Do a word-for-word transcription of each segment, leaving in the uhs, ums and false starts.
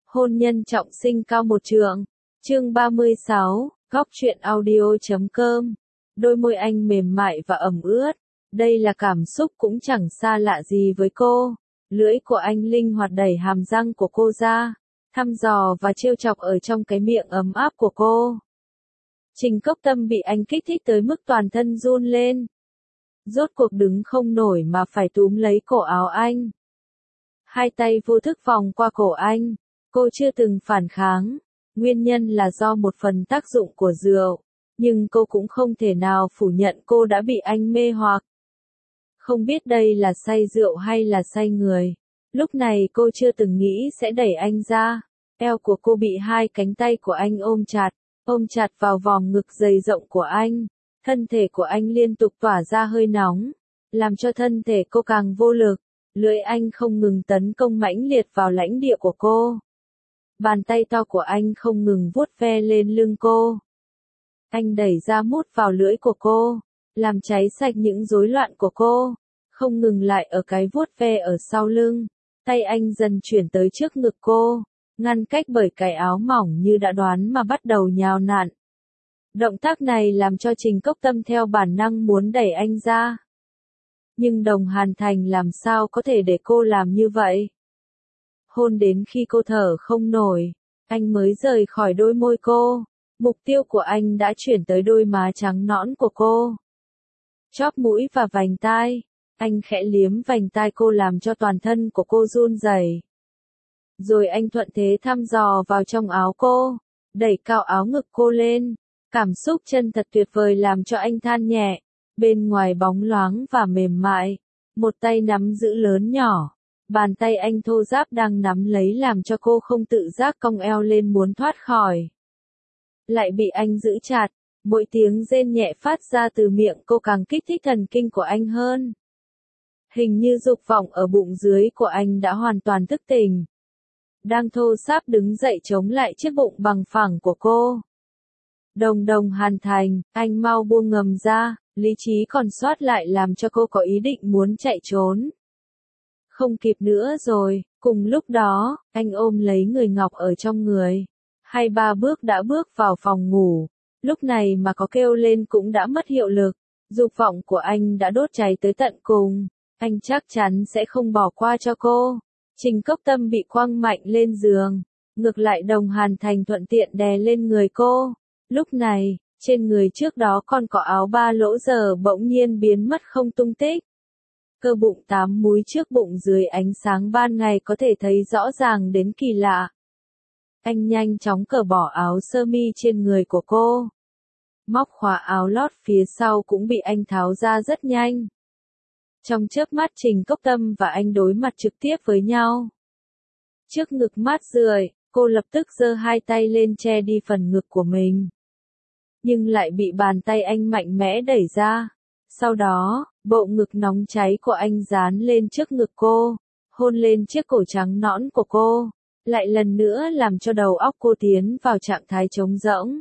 Hôn nhân trọng sinh cao một trượng. Chương ba mươi sáu, góc truyện audio.com. Đôi môi anh mềm mại và ẩm ướt. Đây là cảm xúc cũng chẳng xa lạ gì với cô. Lưỡi của anh linh hoạt đẩy hàm răng của cô ra, thăm dò và trêu chọc ở trong cái miệng ấm áp của cô. Trình Cốc Tâm bị anh kích thích tới mức toàn thân run lên. Rốt cuộc đứng không nổi mà phải túm lấy cổ áo anh. Hai tay vô thức vòng qua cổ anh. Cô chưa từng phản kháng. Nguyên nhân là do một phần tác dụng của rượu. Nhưng cô cũng không thể nào phủ nhận cô đã bị anh mê hoặc. Không biết đây là say rượu hay là say người. Lúc này cô chưa từng nghĩ sẽ đẩy anh ra. Eo của cô bị hai cánh tay của anh ôm chặt, ôm chặt vào vòng ngực dày rộng của anh. Thân thể của anh liên tục tỏa ra hơi nóng, làm cho thân thể cô càng vô lực. Lưỡi anh không ngừng tấn công mãnh liệt vào lãnh địa của cô. Bàn tay to của anh không ngừng vuốt ve lên lưng cô. Anh đẩy ra mút vào lưỡi của cô, làm cháy sạch những rối loạn của cô. Không ngừng lại ở cái vuốt ve ở sau lưng. Tay anh dần chuyển tới trước ngực cô, ngăn cách bởi cái áo mỏng như đã đoán mà bắt đầu nhào nặn. Động tác này làm cho Trình Cốc Tâm theo bản năng muốn đẩy anh ra. Nhưng Đồng Hàn Thành làm sao có thể để cô làm như vậy? Hôn đến khi cô thở không nổi, anh mới rời khỏi đôi môi cô. Mục tiêu của anh đã chuyển tới đôi má trắng nõn của cô. Chóp mũi và vành tai. Anh khẽ liếm vành tai cô làm cho toàn thân của cô run rẩy. Rồi anh thuận thế thăm dò vào trong áo cô, đẩy cao áo ngực cô lên. Cảm xúc chân thật tuyệt vời làm cho anh than nhẹ. Bên ngoài bóng loáng và mềm mại, một tay nắm giữ lớn nhỏ. Bàn tay anh thô ráp đang nắm lấy làm cho cô không tự giác cong eo lên muốn thoát khỏi. Lại bị anh giữ chặt, mỗi tiếng rên nhẹ phát ra từ miệng cô càng kích thích thần kinh của anh hơn. Hình như dục vọng ở bụng dưới của anh đã hoàn toàn thức tỉnh. Đang thô ráp đứng dậy chống lại chiếc bụng bằng phẳng của cô. Đồng Đồng Hàn Thành, anh mau buông ngầm ra, lý trí còn sót lại làm cho cô có ý định muốn chạy trốn. Không kịp nữa rồi, cùng lúc đó, anh ôm lấy người Ngọc ở trong người. Hai ba bước đã bước vào phòng ngủ, lúc này mà có kêu lên cũng đã mất hiệu lực. Dục vọng của anh đã đốt cháy tới tận cùng, anh chắc chắn sẽ không bỏ qua cho cô. Trình Cốc Tâm bị quăng mạnh lên giường, ngược lại Đồng Hàn Thành thuận tiện đè lên người cô. Lúc này, trên người trước đó còn có áo ba lỗ giờ bỗng nhiên biến mất không tung tích. Cơ bụng tám múi trước bụng dưới ánh sáng ban ngày có thể thấy rõ ràng đến kỳ lạ. Anh nhanh chóng cởi bỏ áo sơ mi trên người của cô. Móc khóa áo lót phía sau cũng bị anh tháo ra rất nhanh. Trong chớp mắt Trình Cốc Tâm và anh đối mặt trực tiếp với nhau. Trước ngực mát rượi, cô lập tức giơ hai tay lên che đi phần ngực của mình. Nhưng lại bị bàn tay anh mạnh mẽ đẩy ra. Sau đó, bộ ngực nóng cháy của anh dán lên trước ngực cô, hôn lên chiếc cổ trắng nõn của cô, lại lần nữa làm cho đầu óc cô tiến vào trạng thái trống rỗng.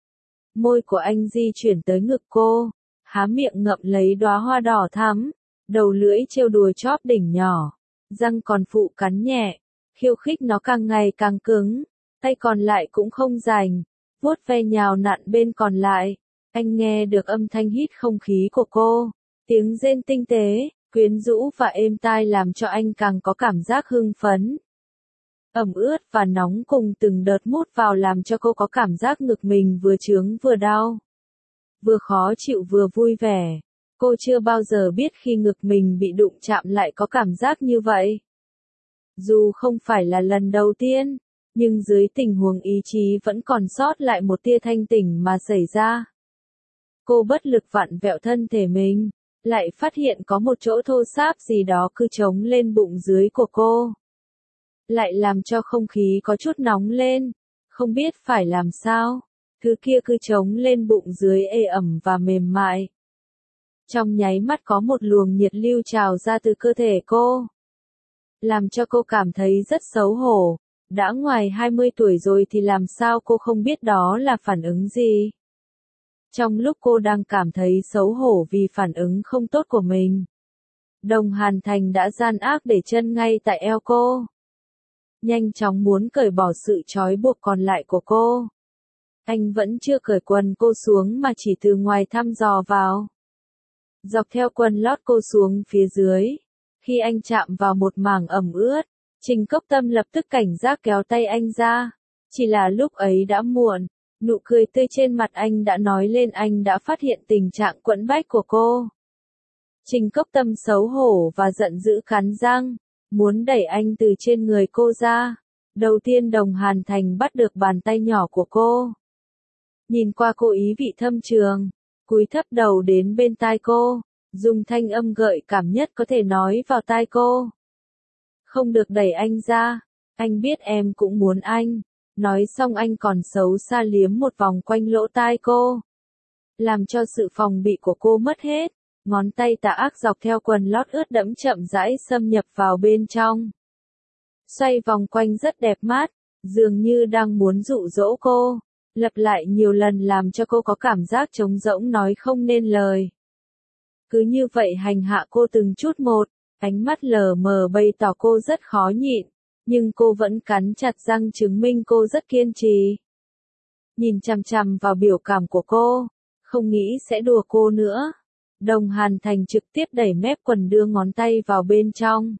Môi của anh di chuyển tới ngực cô, há miệng ngậm lấy đóa hoa đỏ thắm, đầu lưỡi trêu đùa chóp đỉnh nhỏ, răng còn phụ cắn nhẹ, khiêu khích nó càng ngày càng cứng, tay còn lại cũng không rảnh, vuốt ve nhào nặn bên còn lại. Anh nghe được âm thanh hít không khí của cô, tiếng rên tinh tế, quyến rũ và êm tai làm cho anh càng có cảm giác hưng phấn. Ẩm ướt và nóng cùng từng đợt mút vào làm cho cô có cảm giác ngực mình vừa chướng vừa đau. Vừa khó chịu vừa vui vẻ. Cô chưa bao giờ biết khi ngực mình bị đụng chạm lại có cảm giác như vậy. Dù không phải là lần đầu tiên, nhưng dưới tình huống ý chí vẫn còn sót lại một tia thanh tỉnh mà xảy ra. Cô bất lực vặn vẹo thân thể mình, lại phát hiện có một chỗ thô ráp gì đó cứ trống lên bụng dưới của cô. Lại làm cho không khí có chút nóng lên, không biết phải làm sao, thứ kia cứ trống lên bụng dưới ê ẩm và mềm mại. Trong nháy mắt có một luồng nhiệt lưu trào ra từ cơ thể cô, làm cho cô cảm thấy rất xấu hổ. Đã ngoài hai mươi tuổi rồi thì làm sao cô không biết đó là phản ứng gì. Trong lúc cô đang cảm thấy xấu hổ vì phản ứng không tốt của mình, Đồng Hàn Thành đã gian ác để chân ngay tại eo cô. nhanh chóng muốn cởi bỏ sự trói buộc còn lại của cô. Anh vẫn chưa cởi quần cô xuống mà chỉ từ ngoài thăm dò vào. Dọc theo quần lót cô xuống phía dưới. Khi anh chạm vào một mảng ẩm ướt, Trình Cốc Tâm lập tức cảnh giác kéo tay anh ra. Chỉ là lúc ấy đã muộn, nụ cười tươi trên mặt anh đã nói lên anh đã phát hiện tình trạng quẫn bách của cô. Trình Cốc Tâm xấu hổ và giận dữ cắn răng, muốn đẩy anh từ trên người cô ra. Đầu tiên Đồng Hàn Thành bắt được bàn tay nhỏ của cô. Nhìn qua cô ý vị thâm trường, cúi thấp đầu đến bên tai cô, dùng thanh âm gợi cảm nhất có thể nói vào tai cô. Không được đẩy anh ra, anh biết em cũng muốn anh. Nói xong anh còn xấu xa liếm một vòng quanh lỗ tai cô. Làm cho sự phòng bị của cô mất hết, ngón tay tà ác dọc theo quần lót ướt đẫm chậm rãi xâm nhập vào bên trong. Xoay vòng quanh rất đẹp mắt, dường như đang muốn dụ dỗ cô, lặp lại nhiều lần làm cho cô có cảm giác trống rỗng nói không nên lời. Cứ như vậy hành hạ cô từng chút một, ánh mắt lờ mờ bày tỏ cô rất khó nhịn, nhưng cô vẫn cắn chặt răng chứng minh cô rất kiên trì. Nhìn chằm chằm vào biểu cảm của cô, không nghĩ sẽ đùa cô nữa. Đồng Hàn Thành trực tiếp đẩy mép quần đưa ngón tay vào bên trong.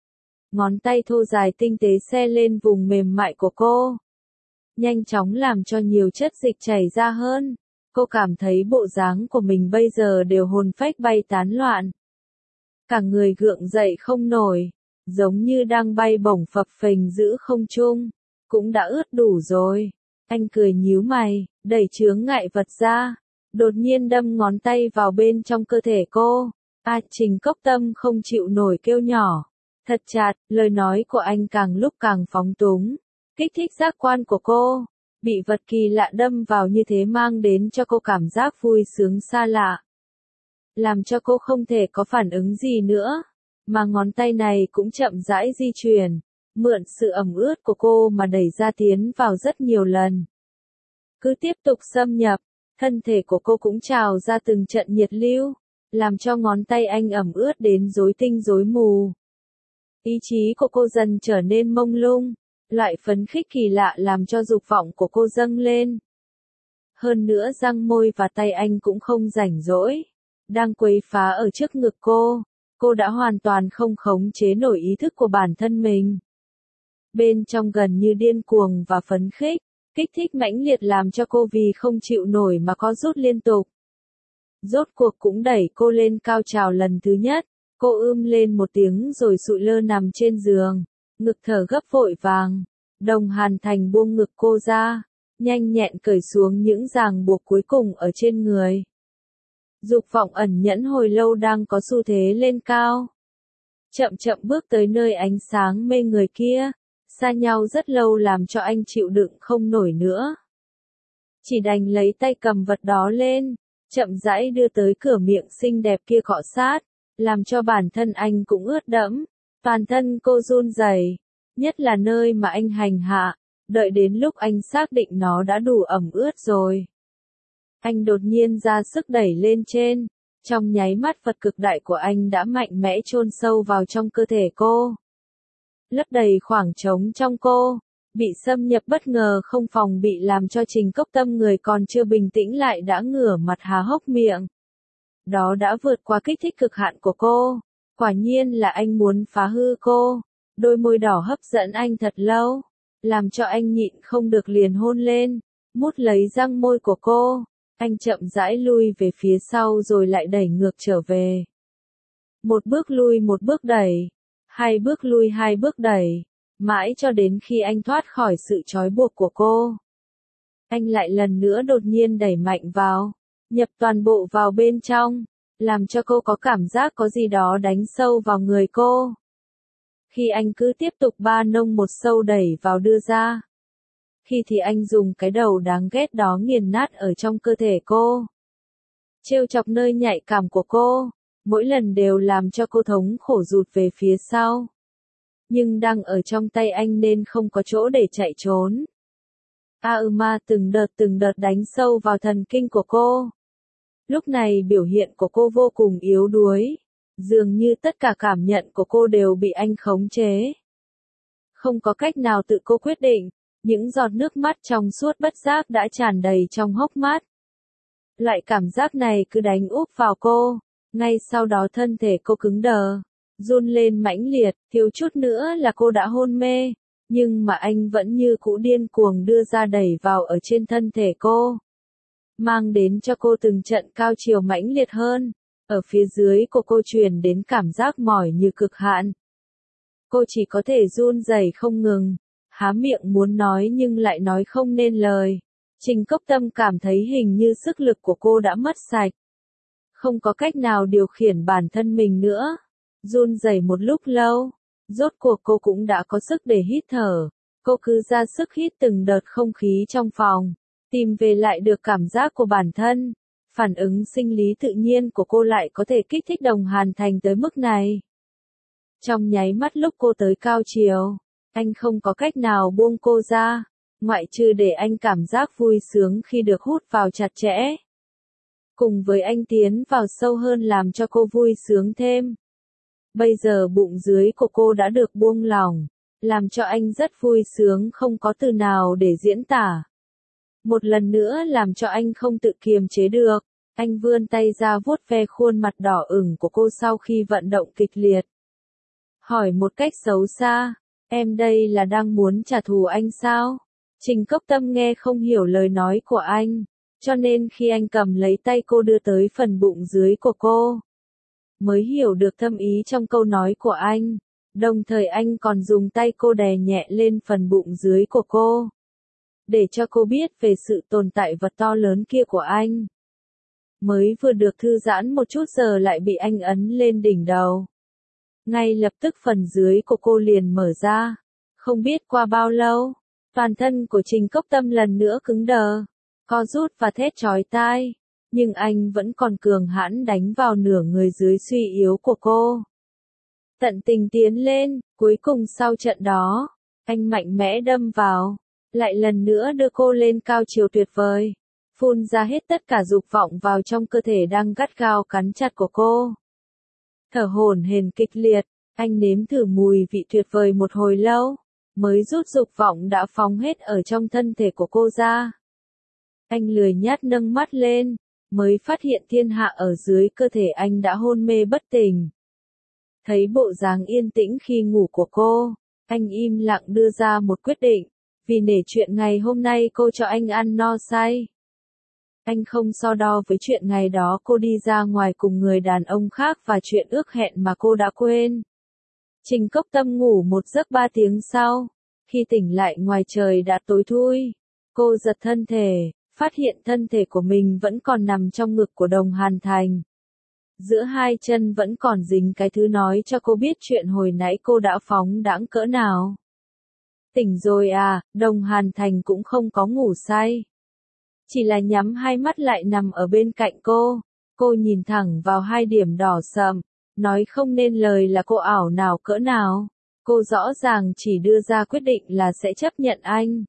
Ngón tay thô dài tinh tế xe lên vùng mềm mại của cô. Nhanh chóng làm cho nhiều chất dịch chảy ra hơn. Cô cảm thấy bộ dáng của mình bây giờ đều hồn phách bay tán loạn. Cả người gượng dậy không nổi, giống như đang bay bổng phập phềnh giữa không trung. Cũng đã ướt đủ rồi. Anh cười nhíu mày, đẩy chướng ngại vật ra. Đột nhiên đâm ngón tay vào bên trong cơ thể cô. A Trình Cốc Tâm không chịu nổi kêu nhỏ. Thật chặt, lời nói của anh càng lúc càng phóng túng. Kích thích giác quan của cô. Bị vật kỳ lạ đâm vào như thế mang đến cho cô cảm giác vui sướng xa lạ. Làm cho cô không thể có phản ứng gì nữa. Mà ngón tay này cũng chậm rãi di chuyển. Mượn sự ẩm ướt của cô mà đẩy ra tiến vào rất nhiều lần. Cứ tiếp tục xâm nhập. Thân thể của cô cũng trào ra từng trận nhiệt lưu, làm cho ngón tay anh ẩm ướt đến rối tinh rối mù. Ý chí của cô dần trở nên mông lung, loại phấn khích kỳ lạ làm cho dục vọng của cô dâng lên. Hơn nữa răng môi và tay anh cũng không rảnh rỗi, đang quấy phá ở trước ngực cô, cô đã hoàn toàn không khống chế nổi ý thức của bản thân mình. Bên trong gần như điên cuồng và phấn khích. Kích thích mãnh liệt làm cho cô vì không chịu nổi mà có rút liên tục. Rốt cuộc cũng đẩy cô lên cao trào lần thứ nhất, cô ưm lên một tiếng rồi sụi lơ nằm trên giường, ngực thở gấp vội vàng. Đồng Hàn Thành buông ngực cô ra, nhanh nhẹn cởi xuống những ràng buộc cuối cùng ở trên người. Dục vọng ẩn nhẫn hồi lâu đang có xu thế lên cao. Chậm chậm bước tới nơi ánh sáng mê người kia. Xa nhau rất lâu làm cho anh chịu đựng không nổi nữa. Chỉ đành lấy tay cầm vật đó lên, chậm rãi đưa tới cửa miệng xinh đẹp kia cọ sát, làm cho bản thân anh cũng ướt đẫm, toàn thân cô run rẩy, nhất là nơi mà anh hành hạ, đợi đến lúc anh xác định nó đã đủ ẩm ướt rồi. Anh đột nhiên ra sức đẩy lên trên, trong nháy mắt vật cực đại của anh đã mạnh mẽ chôn sâu vào trong cơ thể cô. Lấp đầy khoảng trống trong cô, bị xâm nhập bất ngờ không phòng bị làm cho Trình Cốc Tâm người còn chưa bình tĩnh lại đã ngửa mặt há hốc miệng. Đó đã vượt qua kích thích cực hạn của cô, quả nhiên là anh muốn phá hư cô, đôi môi đỏ hấp dẫn anh thật lâu, làm cho anh nhịn không được liền hôn lên, mút lấy răng môi của cô, anh chậm rãi lui về phía sau rồi lại đẩy ngược trở về. Một bước lui một bước đẩy. Hai bước lui hai bước đẩy, mãi cho đến khi anh thoát khỏi sự trói buộc của cô. Anh lại lần nữa đột nhiên đẩy mạnh vào, nhập toàn bộ vào bên trong, làm cho cô có cảm giác có gì đó đánh sâu vào người cô. Khi anh cứ tiếp tục ba nông một sâu đẩy vào đưa ra. Khi thì anh dùng cái đầu đáng ghét đó nghiền nát ở trong cơ thể cô. Trêu chọc nơi nhạy cảm của cô. Mỗi lần đều làm cho cô thống khổ rụt về phía sau. Nhưng đang ở trong tay anh nên không có chỗ để chạy trốn. A ư ma từng đợt từng đợt đánh sâu vào thần kinh của cô. Lúc này biểu hiện của cô vô cùng yếu đuối. Dường như tất cả cảm nhận của cô đều bị anh khống chế. Không có cách nào tự cô quyết định, những giọt nước mắt trong suốt bất giác đã tràn đầy trong hốc mắt. Loại cảm giác này cứ đánh úp vào cô, ngay sau đó thân thể cô cứng đờ, run lên mãnh liệt, thiếu chút nữa là cô đã hôn mê, nhưng mà anh vẫn như cũ điên cuồng đưa ra đẩy vào ở trên thân thể cô, mang đến cho cô từng trận cao trào mãnh liệt hơn, ở phía dưới của cô truyền đến cảm giác mỏi như cực hạn. Cô chỉ có thể run rẩy không ngừng, há miệng muốn nói nhưng lại nói không nên lời. Trình Cốc Tâm cảm thấy hình như sức lực của cô đã mất sạch. Không có cách nào điều khiển bản thân mình nữa. Run rẩy một lúc lâu, rốt cuộc cô cũng đã có sức để hít thở. Cô cứ ra sức hít từng đợt không khí trong phòng, tìm về lại được cảm giác của bản thân. Phản ứng sinh lý tự nhiên của cô lại có thể kích thích Đồng Hàn Thành tới mức này. Trong nháy mắt lúc cô tới cao trào, anh không có cách nào buông cô ra, ngoại trừ để anh cảm giác vui sướng khi được hút vào chặt chẽ. Cùng với anh tiến vào sâu hơn làm cho cô vui sướng thêm. Bây giờ bụng dưới của cô đã được buông lỏng, làm cho anh rất vui sướng không có từ nào để diễn tả. Một lần nữa làm cho anh không tự kiềm chế được, anh vươn tay ra vuốt ve khuôn mặt đỏ ửng của cô sau khi vận động kịch liệt. Hỏi một cách xấu xa, em đây là đang muốn trả thù anh sao? Trình Cốc Tâm nghe không hiểu lời nói của anh, cho nên khi anh cầm lấy tay cô đưa tới phần bụng dưới của cô, mới hiểu được thâm ý trong câu nói của anh, đồng thời anh còn dùng tay cô đè nhẹ lên phần bụng dưới của cô, để cho cô biết về sự tồn tại vật to lớn kia của anh. Mới vừa được thư giãn một chút giờ lại bị anh ấn lên đỉnh đầu. Ngay lập tức phần dưới của cô liền mở ra, không biết qua bao lâu, toàn thân của Trình Cốc Tâm lần nữa cứng đờ, co rút và thét chói tai, nhưng anh vẫn còn cường hãn đánh vào nửa người dưới suy yếu của cô. Tận tình tiến lên, cuối cùng sau trận đó, anh mạnh mẽ đâm vào, lại lần nữa đưa cô lên cao chiều tuyệt vời, phun ra hết tất cả dục vọng vào trong cơ thể đang gắt gao cắn chặt của cô. Thở hổn hển kịch liệt, anh nếm thử mùi vị tuyệt vời một hồi lâu, mới rút dục vọng đã phóng hết ở trong thân thể của cô ra. Anh lười nhác nâng mắt lên, mới phát hiện thiên hạ ở dưới cơ thể anh đã hôn mê bất tỉnh. Thấy bộ dáng yên tĩnh khi ngủ của cô, anh im lặng đưa ra một quyết định, vì nể chuyện ngày hôm nay cô cho anh ăn no say. Anh không so đo với chuyện ngày đó cô đi ra ngoài cùng người đàn ông khác và chuyện ước hẹn mà cô đã quên. Trình Cốc Tâm ngủ một giấc ba tiếng sau, khi tỉnh lại ngoài trời đã tối thui, cô giật thân thể, phát hiện thân thể của mình vẫn còn nằm trong ngực của Đồng Hàn Thành. Giữa hai chân vẫn còn dính cái thứ nói cho cô biết chuyện hồi nãy cô đã phóng đãng cỡ nào. Tỉnh rồi à, Đồng Hàn Thành cũng không có ngủ say. Chỉ là nhắm hai mắt lại nằm ở bên cạnh cô, cô nhìn thẳng vào hai điểm đỏ sậm, nói không nên lời là cô ảo nào cỡ nào, cô rõ ràng chỉ đưa ra quyết định là sẽ chấp nhận anh.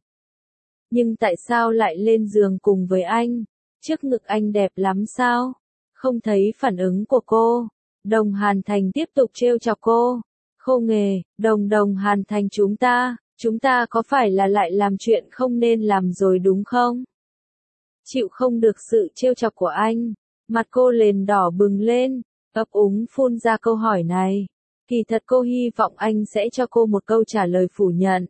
Nhưng tại sao lại lên giường cùng với anh, trước ngực anh đẹp lắm sao? Không thấy phản ứng của cô, Đồng Hàn Thành tiếp tục trêu chọc cô, khô nghề, Đồng Đồng Hàn Thành chúng ta, chúng ta có phải là lại làm chuyện không nên làm rồi đúng không? Chịu không được sự trêu chọc của anh, mặt cô liền đỏ bừng lên, ấp úng phun ra câu hỏi này. Kỳ thật cô hy vọng anh sẽ cho cô một câu trả lời phủ nhận.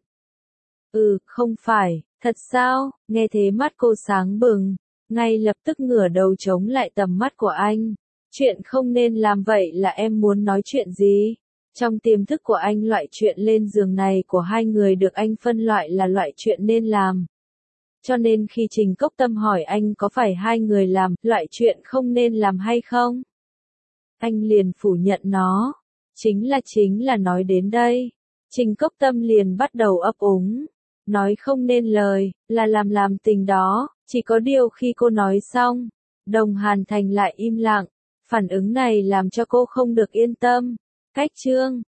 Ừ, không phải, thật sao? Nghe thế mắt cô sáng bừng, ngay lập tức ngửa đầu chống lại tầm mắt của anh. Chuyện không nên làm vậy là em muốn nói chuyện gì? Trong tiềm thức của anh loại chuyện lên giường này của hai người được anh phân loại là loại chuyện nên làm. Cho nên khi Trình Cốc Tâm hỏi anh có phải hai người làm loại chuyện không nên làm hay không? Anh liền phủ nhận nó. Chính là chính là nói đến đây. Trình Cốc Tâm liền bắt đầu ấp úng. Nói không nên lời, là làm làm tình đó. Chỉ có điều khi cô nói xong, Đồng Hàn Thành lại im lặng. Phản ứng này làm cho cô không được yên tâm. Cách chương